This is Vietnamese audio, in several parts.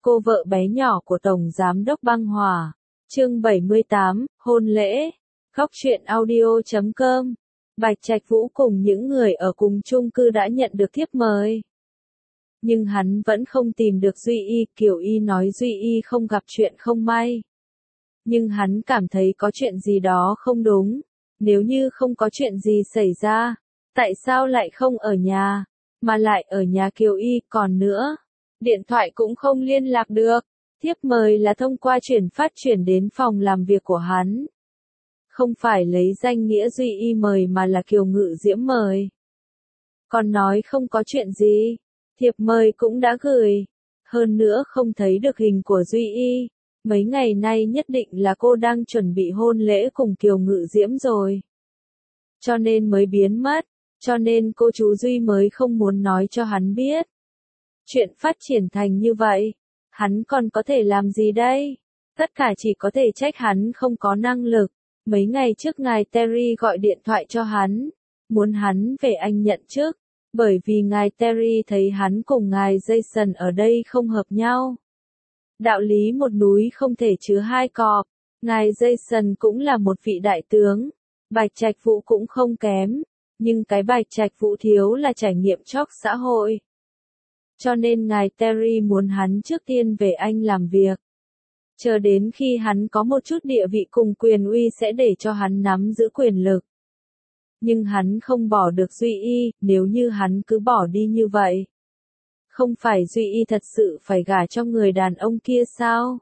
cô vợ bé nhỏ của Tổng Giám đốc Băng Hòa. Chương 78, hôn lễ. Góc truyện audio.com. Bạch Trạch Vũ cùng những người ở cùng chung cư đã nhận được thiếp mời. Nhưng hắn vẫn không tìm được Duy Y, Kiều Y nói Duy Y không gặp chuyện không may. Nhưng hắn cảm thấy có chuyện gì đó không đúng. Nếu như không có chuyện gì xảy ra, tại sao lại không ở nhà, mà lại ở nhà Kiều Y, còn nữa, điện thoại cũng không liên lạc được. Thiếp mời là thông qua chuyển phát chuyển đến phòng làm việc của hắn. Không phải lấy danh nghĩa Duy Y mời mà là Kiều Ngự Diễm mời. Còn nói không có chuyện gì, thiệp mời cũng đã gửi. Hơn nữa không thấy được hình của Duy Y. Mấy ngày nay nhất định là cô đang chuẩn bị hôn lễ cùng Kiều Ngự Diễm rồi. Cho nên mới biến mất, cho nên cô chú Duy mới không muốn nói cho hắn biết. Chuyện phát triển thành như vậy, hắn còn có thể làm gì đây? Tất cả chỉ có thể trách hắn không có năng lực. Mấy ngày trước ngài Terry gọi điện thoại cho hắn, muốn hắn về Anh nhận chức, bởi vì ngài Terry thấy hắn cùng ngài Jason ở đây không hợp nhau. Đạo lý một núi không thể chứa hai cọp, ngài Jason cũng là một vị đại tướng, Bạch Trạch Vũ cũng không kém, nhưng cái Bạch Trạch Vũ thiếu là trải nghiệm chóc xã hội. Cho nên ngài Terry muốn hắn trước tiên về Anh làm việc. Chờ đến khi hắn có một chút địa vị cùng quyền uy sẽ để cho hắn nắm giữ quyền lực. Nhưng hắn không bỏ được Duy Y, nếu như hắn cứ bỏ đi như vậy. Không phải Duy Y thật sự phải gả cho người đàn ông kia sao?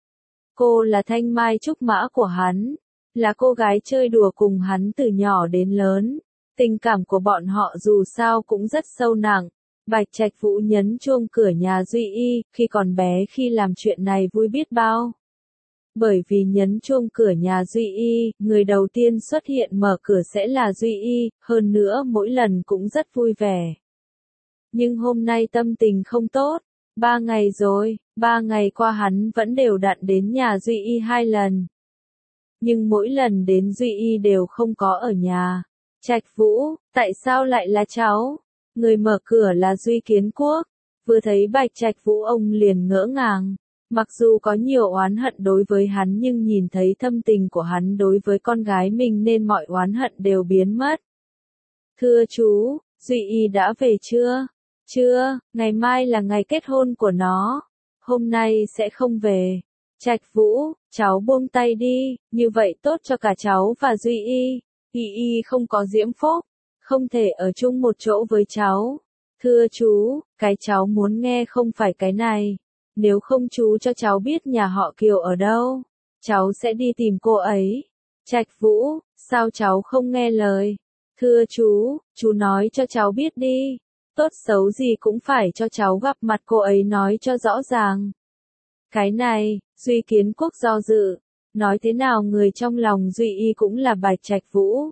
Cô là thanh mai trúc mã của hắn, là cô gái chơi đùa cùng hắn từ nhỏ đến lớn. Tình cảm của bọn họ dù sao cũng rất sâu nặng. Bạch Trạch Vũ nhấn chuông cửa nhà Duy Y, khi còn bé khi làm chuyện này vui biết bao. Bởi vì nhấn chuông cửa nhà Duy Y, người đầu tiên xuất hiện mở cửa sẽ là Duy Y, hơn nữa mỗi lần cũng rất vui vẻ. Nhưng hôm nay tâm tình không tốt, 3 ngày rồi, 3 ngày qua hắn vẫn đều đặn đến nhà Duy Y 2 lần. Nhưng mỗi lần đến Duy Y đều không có ở nhà. Trạch Vũ, tại sao lại là cháu? Người mở cửa là Duy Kiến Quốc, vừa thấy Bạch Trạch Vũ ông liền ngỡ ngàng. Mặc dù có nhiều oán hận đối với hắn nhưng nhìn thấy thâm tình của hắn đối với con gái mình nên mọi oán hận đều biến mất. Thưa chú, Duy Y đã về chưa? Chưa, ngày mai là ngày kết hôn của nó. Hôm nay sẽ không về. Trạch Vũ, cháu buông tay đi, như vậy tốt cho cả cháu và Duy Y. Y không có diễm phúc, không thể ở chung một chỗ với cháu. Thưa chú, cái cháu muốn nghe không phải cái này. Nếu không chú cho cháu biết nhà họ Kiều ở đâu, cháu sẽ đi tìm cô ấy. Trạch Vũ, sao cháu không nghe lời? Thưa chú nói cho cháu biết đi. Tốt xấu gì cũng phải cho cháu gặp mặt cô ấy nói cho rõ ràng. Cái này, Duy Kiến Quốc do dự. Nói thế nào người trong lòng Duy Y cũng là Bạch Trạch Vũ.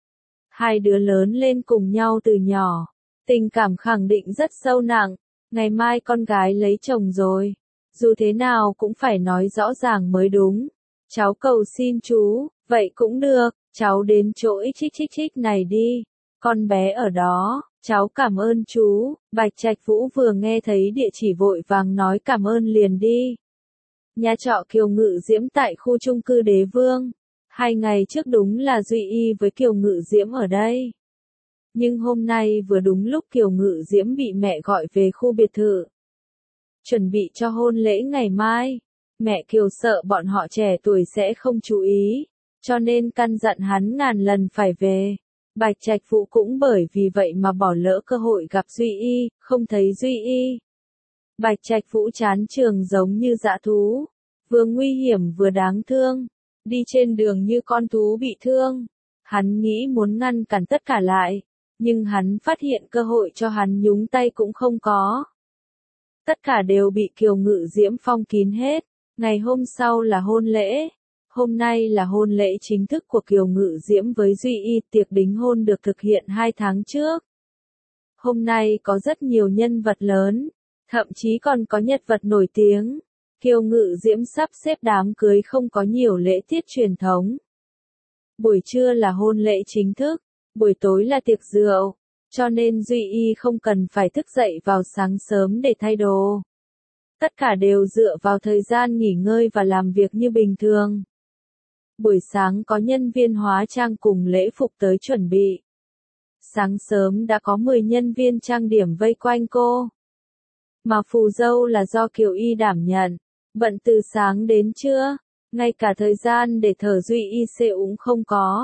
Hai đứa lớn lên cùng nhau từ nhỏ. Tình cảm khẳng định rất sâu nặng. Ngày mai con gái lấy chồng rồi. Dù thế nào cũng phải nói rõ ràng mới đúng. Cháu cầu xin chú, vậy cũng được, cháu đến chỗ xxxx này đi. Con bé ở đó, cháu cảm ơn chú. Bạch Trạch Vũ vừa nghe thấy địa chỉ vội vàng nói cảm ơn liền đi. Nhà trọ Kiều Ngự Diễm tại khu chung cư Đế Vương. 2 ngày trước đúng là Duy Y với Kiều Ngự Diễm ở đây. Nhưng hôm nay vừa đúng lúc Kiều Ngự Diễm bị mẹ gọi về khu biệt thự. Chuẩn bị cho hôn lễ ngày mai. Mẹ Kiều sợ bọn họ trẻ tuổi sẽ không chú ý, cho nên căn dặn hắn ngàn lần phải về. Bạch Trạch Vũ cũng bởi vì vậy mà bỏ lỡ cơ hội gặp Duy Y, không thấy Duy Y. Bạch Trạch Vũ chán trường giống như dã thú, vừa nguy hiểm vừa đáng thương, đi trên đường như con thú bị thương. Hắn nghĩ muốn ngăn cản tất cả lại, nhưng hắn phát hiện cơ hội cho hắn nhúng tay cũng không có. Tất cả đều bị Kiều Ngự Diễm phong kín hết. Ngày hôm sau là hôn lễ. Hôm nay là hôn lễ chính thức của Kiều Ngự Diễm với Duy Y, tiệc đính hôn được thực hiện 2 tháng trước. Hôm nay có rất nhiều nhân vật lớn, thậm chí còn có nhân vật nổi tiếng. Kiều Ngự Diễm sắp xếp đám cưới không có nhiều lễ tiết truyền thống. Buổi trưa là hôn lễ chính thức, buổi tối là tiệc rượu, cho nên Duy Y không cần phải thức dậy vào sáng sớm để thay đồ. Tất cả đều dựa vào thời gian nghỉ ngơi và làm việc như bình thường. Buổi sáng có nhân viên hóa trang cùng lễ phục tới chuẩn bị. Sáng sớm đã có 10 nhân viên trang điểm vây quanh cô. Mà phù dâu là do Kiều Y đảm nhận, bận từ sáng đến trưa, ngay cả thời gian để thở Duy Y cũng không có.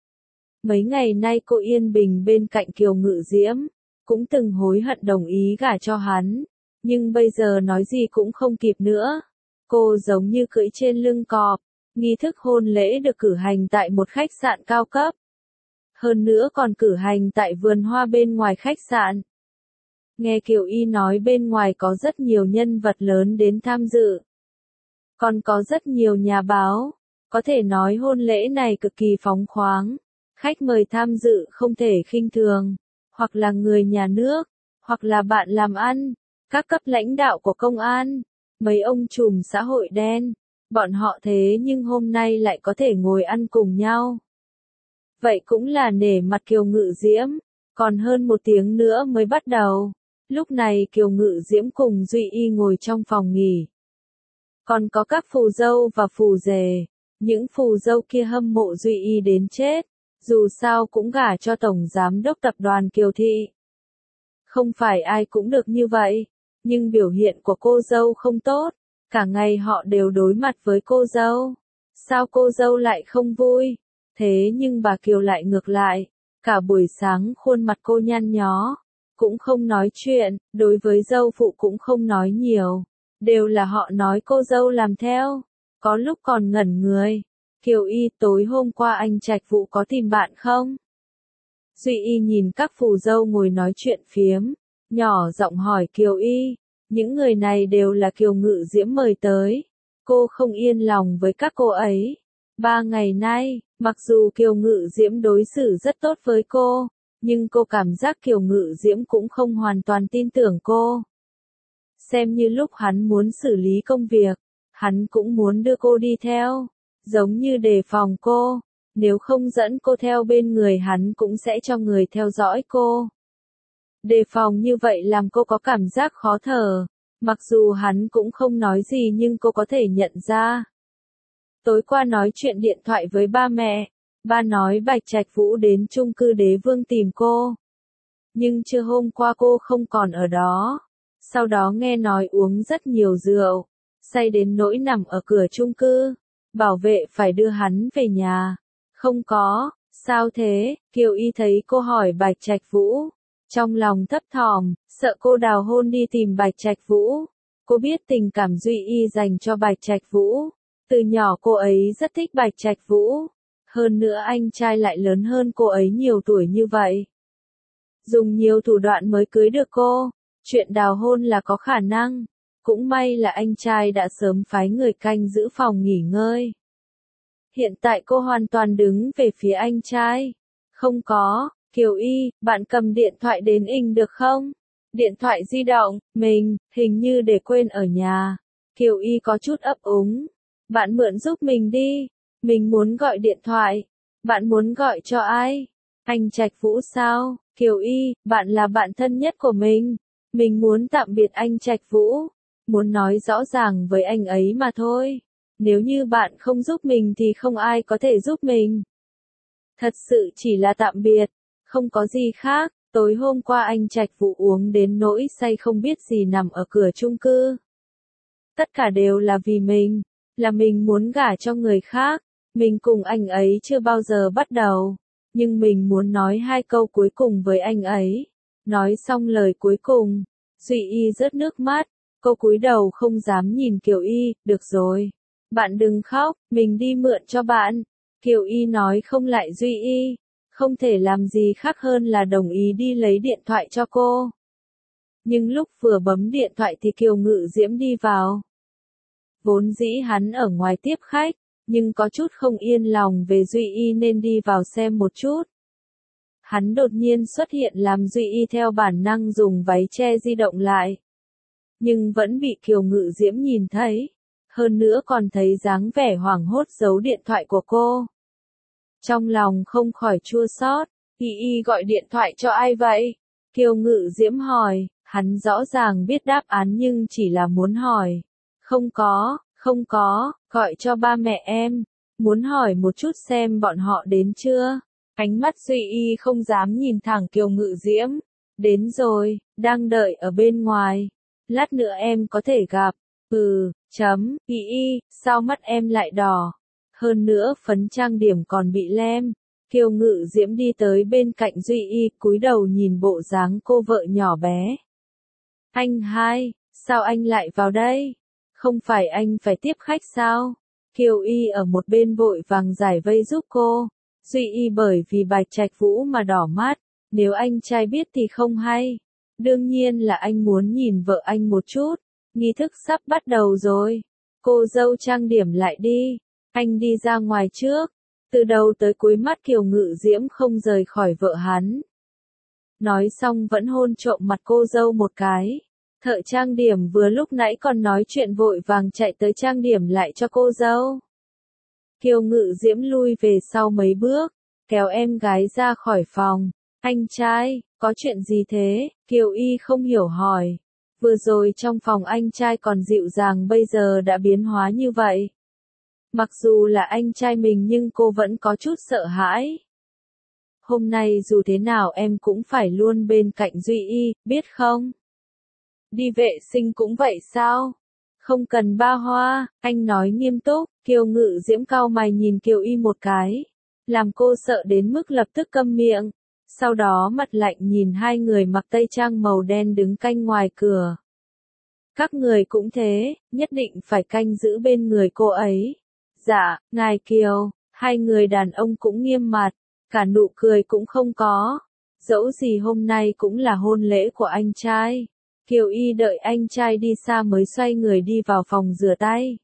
Mấy ngày nay cô yên bình bên cạnh Kiều Ngự Diễm, cũng từng hối hận đồng ý gả cho hắn, nhưng bây giờ nói gì cũng không kịp nữa. Cô giống như cưỡi trên lưng cọp, nghi thức hôn lễ được cử hành tại một khách sạn cao cấp. Hơn nữa còn cử hành tại vườn hoa bên ngoài khách sạn. Nghe Kiều Y nói bên ngoài có rất nhiều nhân vật lớn đến tham dự. Còn có rất nhiều nhà báo, có thể nói hôn lễ này cực kỳ phóng khoáng. Khách mời tham dự không thể khinh thường, hoặc là người nhà nước, hoặc là bạn làm ăn, các cấp lãnh đạo của công an, mấy ông trùm xã hội đen, bọn họ thế nhưng hôm nay lại có thể ngồi ăn cùng nhau. Vậy cũng là nể mặt Kiều Ngự Diễm, còn hơn 1 tiếng nữa mới bắt đầu. Lúc này Kiều Ngự Diễm cùng Duy Y ngồi trong phòng nghỉ. Còn có các phù dâu và phù rể, những phù dâu kia hâm mộ Duy Y đến chết, dù sao cũng gả cho Tổng Giám đốc Tập đoàn Kiều Thị. Không phải ai cũng được như vậy, nhưng biểu hiện của cô dâu không tốt, cả ngày họ đều đối mặt với cô dâu. Sao cô dâu lại không vui? Thế nhưng bà Kiều lại ngược lại, cả buổi sáng khuôn mặt cô nhăn nhó, cũng không nói chuyện, đối với dâu phụ cũng không nói nhiều, đều là họ nói cô dâu làm theo, có lúc còn ngẩn người. Kiều Y, tối hôm qua anh Trạch Vũ có tìm bạn không? Duy Y nhìn các phù dâu ngồi nói chuyện phiếm, nhỏ giọng hỏi Kiều Y, những người này đều là Kiều Ngự Diễm mời tới, cô không yên lòng với các cô ấy. 3 ngày nay, mặc dù Kiều Ngự Diễm đối xử rất tốt với cô, nhưng cô cảm giác Kiều Ngự Diễm cũng không hoàn toàn tin tưởng cô. Xem như lúc hắn muốn xử lý công việc, hắn cũng muốn đưa cô đi theo, giống như đề phòng cô, nếu không dẫn cô theo bên người hắn cũng sẽ cho người theo dõi cô. Đề phòng như vậy làm cô có cảm giác khó thở, mặc dù hắn cũng không nói gì nhưng cô có thể nhận ra. Tối qua nói chuyện điện thoại với ba mẹ, ba nói Bạch Trạch Vũ đến chung cư Đế Vương tìm cô. Nhưng trưa hôm qua cô không còn ở đó, sau đó nghe nói uống rất nhiều rượu, say đến nỗi nằm ở cửa chung cư, bảo vệ phải đưa hắn về nhà. Không có, sao thế? Kiều Y thấy cô hỏi Bạch Trạch Vũ, trong lòng thấp thỏm, sợ cô đào hôn đi tìm Bạch Trạch Vũ. Cô biết tình cảm Duy Y dành cho Bạch Trạch Vũ, từ nhỏ cô ấy rất thích Bạch Trạch Vũ, hơn nữa anh trai lại lớn hơn cô ấy nhiều tuổi như vậy. Dùng nhiều thủ đoạn mới cưới được cô, chuyện đào hôn là có khả năng, cũng may là anh trai đã sớm phái người canh giữ phòng nghỉ ngơi. Hiện tại cô hoàn toàn đứng về phía anh trai. Không có, Kiều Y, bạn cầm điện thoại đến inh được không? Điện thoại di động, mình, hình như để quên ở nhà. Kiều Y có chút ấp úng. Bạn mượn giúp mình đi, mình muốn gọi điện thoại. Bạn muốn gọi cho ai? Anh Trạch Vũ sao? Kiều Y, bạn là bạn thân nhất của mình. Mình muốn tạm biệt anh Trạch Vũ. Muốn nói rõ ràng với anh ấy mà thôi. Nếu như bạn không giúp mình thì không ai có thể giúp mình. Thật sự chỉ là tạm biệt, không có gì khác. Tối hôm qua anh Trạch Vũ uống đến nỗi say không biết gì nằm ở cửa chung cư. Tất cả đều là vì mình, là mình muốn gả cho người khác. Mình cùng anh ấy chưa bao giờ bắt đầu, nhưng mình muốn nói 2 câu cuối cùng với anh ấy. Nói xong lời cuối cùng, Duy Y rớt nước mắt, cô cúi đầu không dám nhìn Kiều Y. Được rồi, bạn đừng khóc, mình đi mượn cho bạn. Kiều Y nói không lại Duy Y, không thể làm gì khác hơn là đồng ý đi lấy điện thoại cho cô. Nhưng lúc vừa bấm điện thoại thì Kiều Ngự Diễm đi vào. Vốn dĩ hắn ở ngoài tiếp khách, nhưng có chút không yên lòng về Duy Y nên đi vào xem một chút. Hắn đột nhiên xuất hiện làm Duy Y theo bản năng dùng váy che di động lại. Nhưng vẫn bị Kiều Ngự Diễm nhìn thấy. Hơn nữa còn thấy dáng vẻ hoảng hốt giấu điện thoại của cô. Trong lòng không khỏi chua xót. Y Y gọi điện thoại cho ai vậy? Kiều Ngự Diễm hỏi. Hắn rõ ràng biết đáp án nhưng chỉ là muốn hỏi. Không có, gọi cho ba mẹ em. Muốn hỏi một chút xem bọn họ đến chưa. Ánh mắt Duy Y không dám nhìn thẳng Kiều Ngự Diễm. Đến rồi, đang đợi ở bên ngoài. Lát nữa em có thể gặp. Y, sao mắt em lại đỏ? Hơn nữa phấn trang điểm còn bị lem. Kiều Ngự Diễm đi tới bên cạnh Duy Y, cúi đầu nhìn bộ dáng cô vợ nhỏ bé. Anh hai, sao anh lại vào đây? Không phải anh phải tiếp khách sao? Kiều Y ở một bên vội vàng giải vây giúp cô. Duy Y bởi vì Bạch Trạch Vũ mà đỏ mắt, nếu anh trai biết thì không hay. Đương nhiên là anh muốn nhìn vợ anh một chút. Nghi thức sắp bắt đầu rồi. Cô dâu trang điểm lại đi. Anh đi ra ngoài trước. Từ đầu tới cuối mắt Kiều Ngự Diễm không rời khỏi vợ hắn. Nói xong vẫn hôn trộm mặt cô dâu một cái. Thợ trang điểm vừa lúc nãy còn nói chuyện vội vàng chạy tới trang điểm lại cho cô dâu. Kiều Ngự Diễm lui về sau mấy bước, kéo em gái ra khỏi phòng. Anh trai, có chuyện gì thế? Kiều Y không hiểu hỏi. Vừa rồi trong phòng anh trai còn dịu dàng bây giờ đã biến hóa như vậy. Mặc dù là anh trai mình nhưng cô vẫn có chút sợ hãi. Hôm nay dù thế nào em cũng phải luôn bên cạnh Duy Y, biết không? Đi vệ sinh cũng vậy sao? Không cần ba hoa, anh nói nghiêm túc. Kiều Ngự Diễm cau mày nhìn Kiều Y một cái, làm cô sợ đến mức lập tức câm miệng. Sau đó mặt lạnh nhìn hai người mặc tây trang màu đen đứng canh ngoài cửa. Các người cũng thế, nhất định phải canh giữ bên người cô ấy. Dạ, ngài Kiều. Hai người đàn ông cũng nghiêm mặt, cả nụ cười cũng không có. Dẫu gì hôm nay cũng là hôn lễ của anh trai. Kiều Y đợi anh trai đi xa mới xoay người đi vào phòng rửa tay.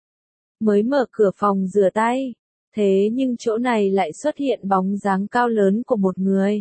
Mới mở cửa phòng rửa tay, thế nhưng chỗ này lại xuất hiện bóng dáng cao lớn của một người.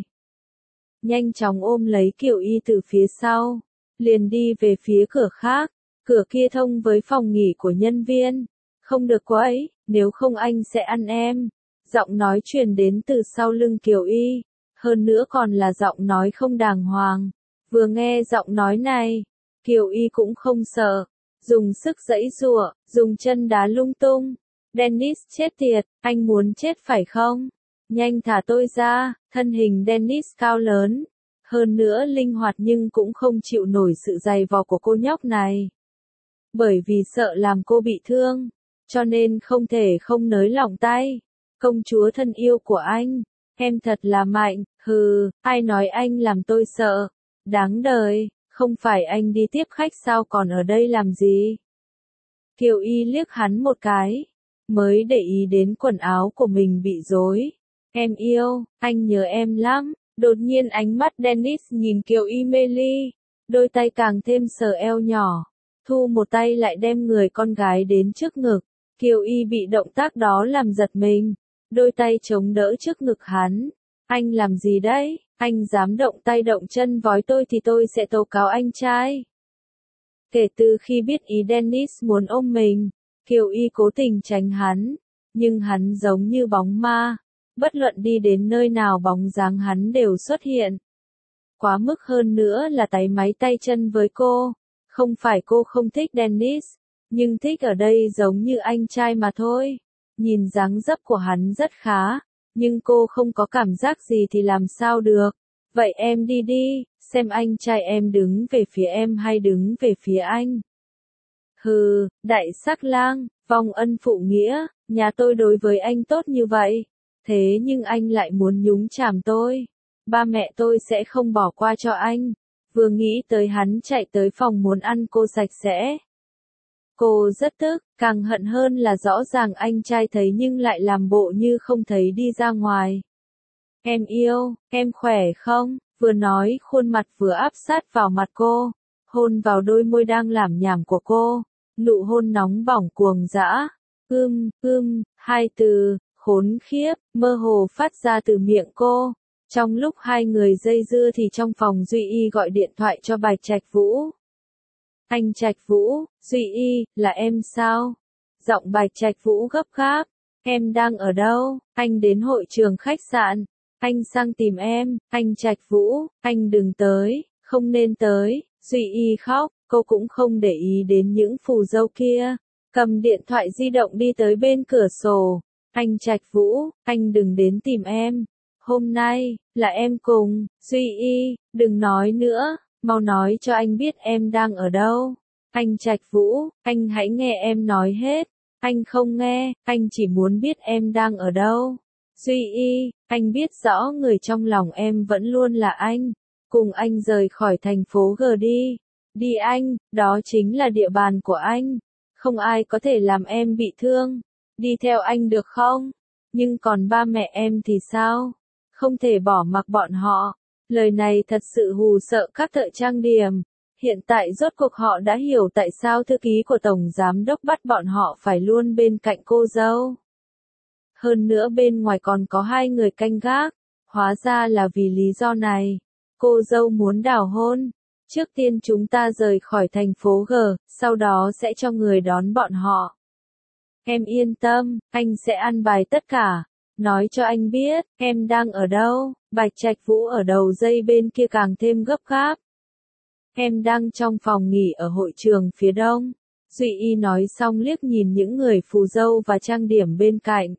Nhanh chóng ôm lấy Kiều Y từ phía sau, liền đi về phía cửa khác. Cửa kia thông với phòng nghỉ của nhân viên. Không được quấy, nếu không anh sẽ ăn em. Giọng nói truyền đến từ sau lưng Kiều Y, hơn nữa còn là giọng nói không đàng hoàng. Vừa nghe giọng nói này, Kiều Y cũng không sợ, dùng sức giãy giụa, dùng chân đá lung tung. Dennis chết tiệt, anh muốn chết phải không? Nhanh thả tôi ra. Thân hình Dennis cao lớn, hơn nữa linh hoạt nhưng cũng không chịu nổi sự giày vò của cô nhóc này. Bởi vì sợ làm cô bị thương, cho nên không thể không nới lỏng tay. Công chúa thân yêu của anh, em thật là mạnh. Ai nói anh làm tôi sợ? Đáng đời, không phải anh đi tiếp khách sao còn ở đây làm gì? Kiều Y liếc hắn một cái, mới để ý đến quần áo của mình bị rối. Em yêu, anh nhớ em lắm. Đột nhiên ánh mắt Dennis nhìn Kiều Y mê ly, đôi tay càng thêm sờ eo nhỏ, thu một tay lại đem người con gái đến trước ngực. Kiều Y bị động tác đó làm giật mình, đôi tay chống đỡ trước ngực hắn. Anh làm gì đấy? Anh dám động tay động chân vói tôi thì tôi sẽ tố cáo anh trai. Kể từ khi biết ý Dennis muốn ôm mình, Kiều Y cố tình tránh hắn, nhưng hắn giống như bóng ma, bất luận đi đến nơi nào bóng dáng hắn đều xuất hiện. Quá mức hơn nữa là táy máy tay chân với cô. Không phải cô không thích Dennis, nhưng thích ở đây giống như anh trai mà thôi. Nhìn dáng dấp của hắn rất khá, nhưng cô không có cảm giác gì thì làm sao được. Vậy em đi đi, xem anh trai em đứng về phía em hay đứng về phía anh. Đại sắc lang, vong ân phụ nghĩa, nhà tôi đối với anh tốt như vậy. Thế nhưng anh lại muốn nhúng chàm tôi. Ba mẹ tôi sẽ không bỏ qua cho anh. Vừa nghĩ tới hắn chạy tới phòng muốn ăn cô sạch sẽ. Cô rất tức, càng hận hơn là rõ ràng anh trai thấy nhưng lại làm bộ như không thấy đi ra ngoài. Em yêu, em khỏe không? Vừa nói khuôn mặt vừa áp sát vào mặt cô, hôn vào đôi môi đang lảm nhảm của cô, nụ hôn nóng bỏng cuồng dã. Hai từ, khốn khiếp, mơ hồ phát ra từ miệng cô. Trong lúc hai người dây dưa thì trong phòng Duy Y gọi điện thoại cho Bạch Trạch Vũ. Anh Trạch Vũ, Duy Y, là em sao? Giọng Bạch Trạch Vũ gấp gáp. Em đang ở đâu? Anh đến hội trường khách sạn. Anh sang tìm em. Anh Trạch Vũ, anh đừng tới, không nên tới. Duy Y khóc, cô cũng không để ý đến những phù dâu kia. Cầm điện thoại di động đi tới bên cửa sổ. Anh Trạch Vũ, anh đừng đến tìm em. Hôm nay, là em cùng, Duy Y, đừng nói nữa, mau nói cho anh biết em đang ở đâu. Anh Trạch Vũ, anh hãy nghe em nói hết. Anh không nghe, anh chỉ muốn biết em đang ở đâu. Duy Y, anh biết rõ người trong lòng em vẫn luôn là anh. Cùng anh rời khỏi thành phố G đi. Đi anh, đó chính là địa bàn của anh. Không ai có thể làm em bị thương. Đi theo anh được không? Nhưng còn ba mẹ em thì sao? Không thể bỏ mặc bọn họ. Lời này thật sự hù sợ các thợ trang điểm. Hiện tại rốt cuộc họ đã hiểu tại sao thư ký của Tổng Giám đốc bắt bọn họ phải luôn bên cạnh cô dâu. Hơn nữa bên ngoài còn có 2 người canh gác. Hóa ra là vì lý do này. Cô dâu muốn đào hôn. Trước tiên chúng ta rời khỏi thành phố G, sau đó sẽ cho người đón bọn họ. Em yên tâm, anh sẽ ăn bài tất cả. Nói cho anh biết, em đang ở đâu. Bạch Trạch Vũ ở đầu dây bên kia càng thêm gấp gáp. Em đang trong phòng nghỉ ở hội trường phía đông. Duy Y nói xong liếc nhìn những người phù dâu và trang điểm bên cạnh.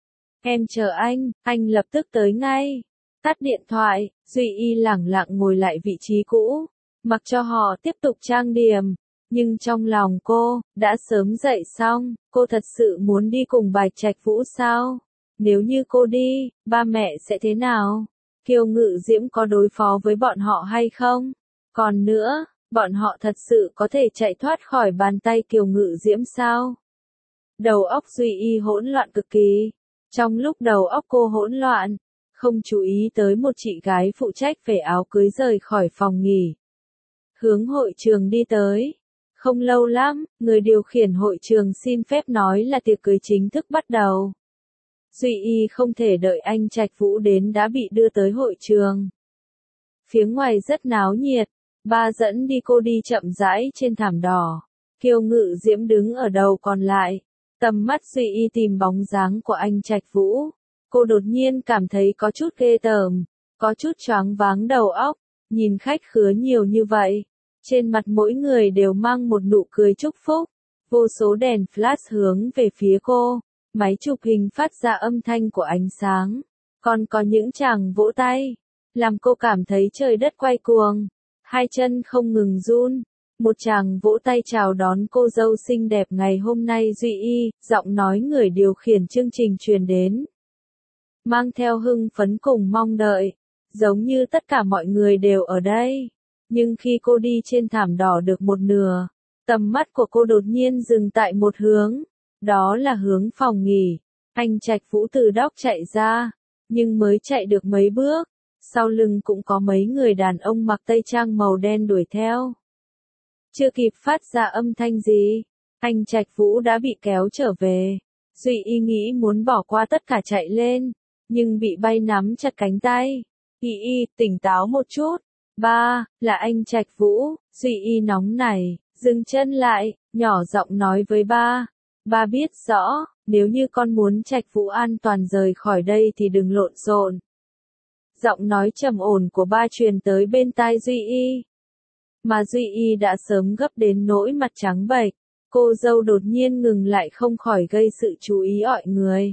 Em chờ anh lập tức tới ngay. Tắt điện thoại, Duy Y lẳng lặng ngồi lại vị trí cũ, mặc cho họ tiếp tục trang điểm. Nhưng trong lòng cô, đã sớm dậy xong, cô thật sự muốn đi cùng Bạch Trạch Vũ sao? Nếu như cô đi, ba mẹ sẽ thế nào? Kiều Ngự Diễm có đối phó với bọn họ hay không? Còn nữa, bọn họ thật sự có thể chạy thoát khỏi bàn tay Kiều Ngự Diễm sao? Đầu óc Duy Y hỗn loạn cực kỳ. Trong lúc đầu óc cô hỗn loạn, không chú ý tới một chị gái phụ trách về áo cưới rời khỏi phòng nghỉ. Hướng hội trường đi tới. Không lâu lắm, người điều khiển hội trường xin phép nói là tiệc cưới chính thức bắt đầu. Duy Y không thể đợi anh Trạch Vũ đến đã bị đưa tới hội trường. Phía ngoài rất náo nhiệt, ba dẫn đi cô đi chậm rãi trên thảm đỏ. Kiều Ngự Diễm đứng ở đầu còn lại. Tầm mắt Duy Y tìm bóng dáng của anh Trạch Vũ. Cô đột nhiên cảm thấy có chút ghê tởm, có chút choáng váng đầu óc. Nhìn khách khứa nhiều như vậy, trên mặt mỗi người đều mang một nụ cười chúc phúc. Vô số đèn flash hướng về phía cô, máy chụp hình phát ra âm thanh của ánh sáng. Còn có những chàng vỗ tay, làm cô cảm thấy trời đất quay cuồng, hai chân không ngừng run. Một chàng vỗ tay chào đón cô dâu xinh đẹp ngày hôm nay Duy Y, giọng nói người điều khiển chương trình truyền đến. Mang theo hưng phấn cùng mong đợi, giống như tất cả mọi người đều ở đây. Nhưng khi cô đi trên thảm đỏ được một nửa, tầm mắt của cô đột nhiên dừng tại một hướng, đó là hướng phòng nghỉ. Anh Trạch Vũ từ đóc chạy ra, nhưng mới chạy được mấy bước, sau lưng cũng có mấy người đàn ông mặc tây trang màu đen đuổi theo. Chưa kịp phát ra âm thanh gì, anh Trạch Vũ đã bị kéo trở về. Duy Y nghĩ muốn bỏ qua tất cả chạy lên, nhưng bị bay nắm chặt cánh tay. Y, tỉnh táo một chút. Ba, là anh Trạch Vũ. Duy Y nóng nảy, dừng chân lại, nhỏ giọng nói với ba. Ba biết rõ, nếu như con muốn Trạch Vũ an toàn rời khỏi đây thì đừng lộn xộn. Giọng nói trầm ổn của ba truyền tới bên tai Duy Y. Mà Duy Y đã sớm gấp đến nỗi mặt trắng bệch. Cô dâu đột nhiên ngừng lại không khỏi gây sự chú ý mọi người.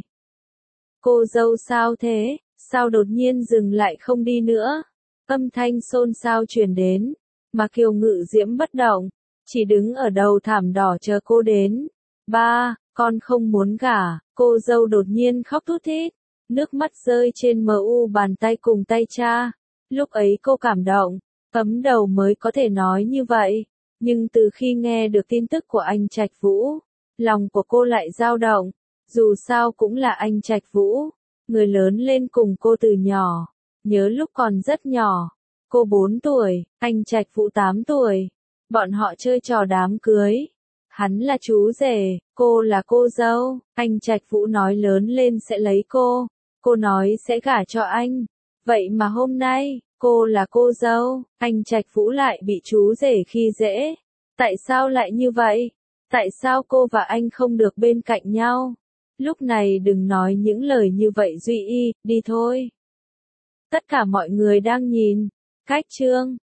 Cô dâu sao thế? Sao đột nhiên dừng lại không đi nữa? Âm thanh xôn xao truyền đến, mà Kiều Ngự Diễm bất động, chỉ đứng ở đầu thảm đỏ chờ cô đến. Ba, con không muốn gả. Cô dâu đột nhiên khóc thút thít, nước mắt rơi trên bàn tay cùng tay cha. Lúc ấy cô cảm động, cấm đầu mới có thể nói như vậy. Nhưng từ khi nghe được tin tức của anh Trạch Vũ, lòng của cô lại dao động. Dù sao cũng là anh Trạch Vũ, người lớn lên cùng cô từ nhỏ. Nhớ lúc còn rất nhỏ, cô 4 tuổi, anh Trạch Vũ 8 tuổi. Bọn họ chơi trò đám cưới. Hắn là chú rể, cô là cô dâu. Anh Trạch Vũ nói lớn lên sẽ lấy cô nói sẽ gả cho anh. Vậy mà hôm nay, cô là cô dâu, anh Trạch Vũ lại bị chú rể khi dễ. Tại sao lại như vậy? Tại sao cô và anh không được bên cạnh nhau? Lúc này đừng nói những lời như vậy Duy Y, đi thôi. Tất cả mọi người đang nhìn. Cách chương